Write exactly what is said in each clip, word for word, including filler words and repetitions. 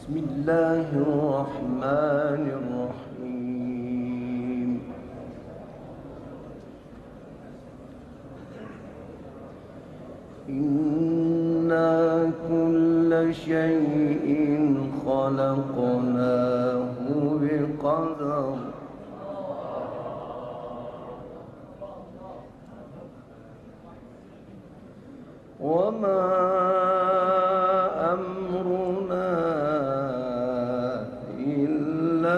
بسم الله الرحمن الرحيم. إنا كل شيء خلقناه بقدر وما أمرنا إلا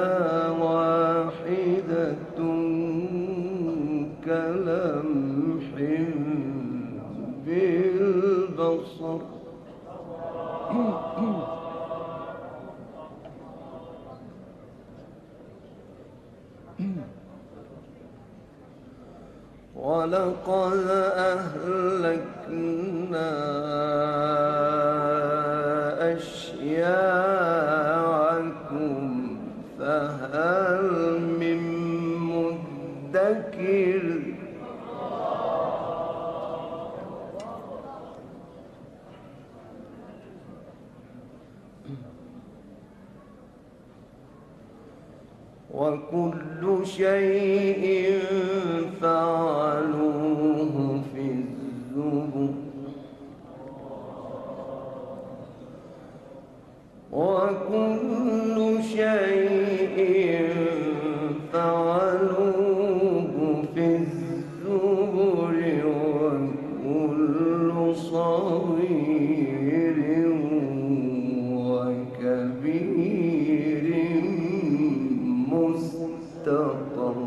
واحدة كلمح بالبصر ولقد أهلكنا أشياعكم فهل من مدكر وكل شيء فعلوه في الزبر وكل شيء فعلوه في الزبر وكل صغير وكبير مستطر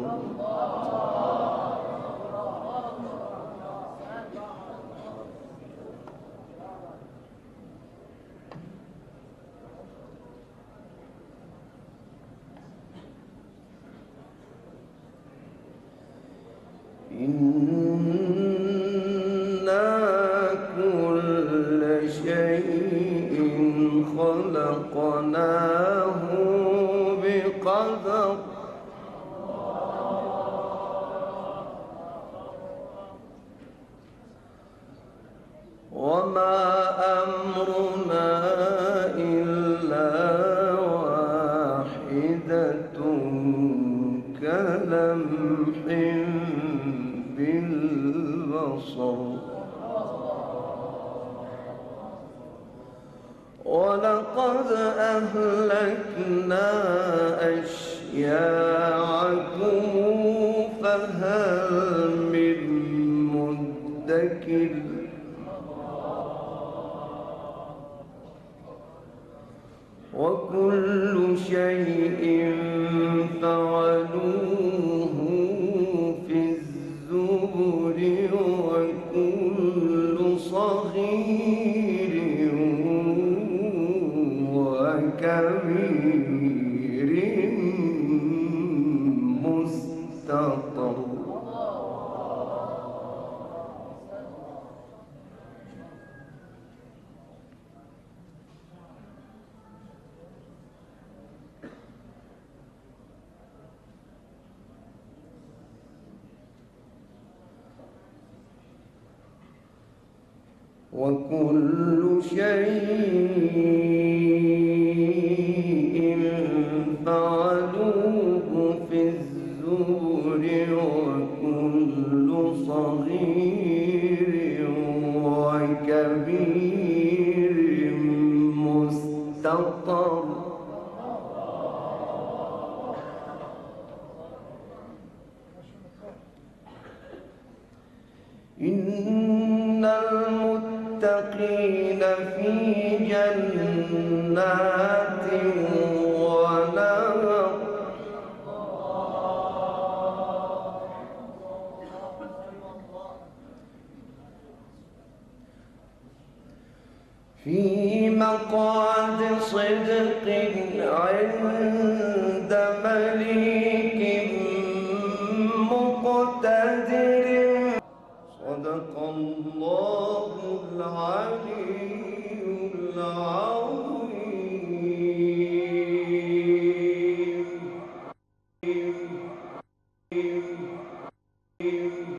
إنا كل شيء خلقناه بقدر وما أمرنا إلا واحدة كلمح بالبصر ولقد أهلكنا أشياعكم فهل من مدكر وكل شيء فعلوه في الزبر وكل صغير وكبير مستطر وكل شيء فعلوه في الزبر وكل صغير وكبير مستطر إن المتقين في جنات ونهر في مقعد صدق عند مليك مقتدر صدق الله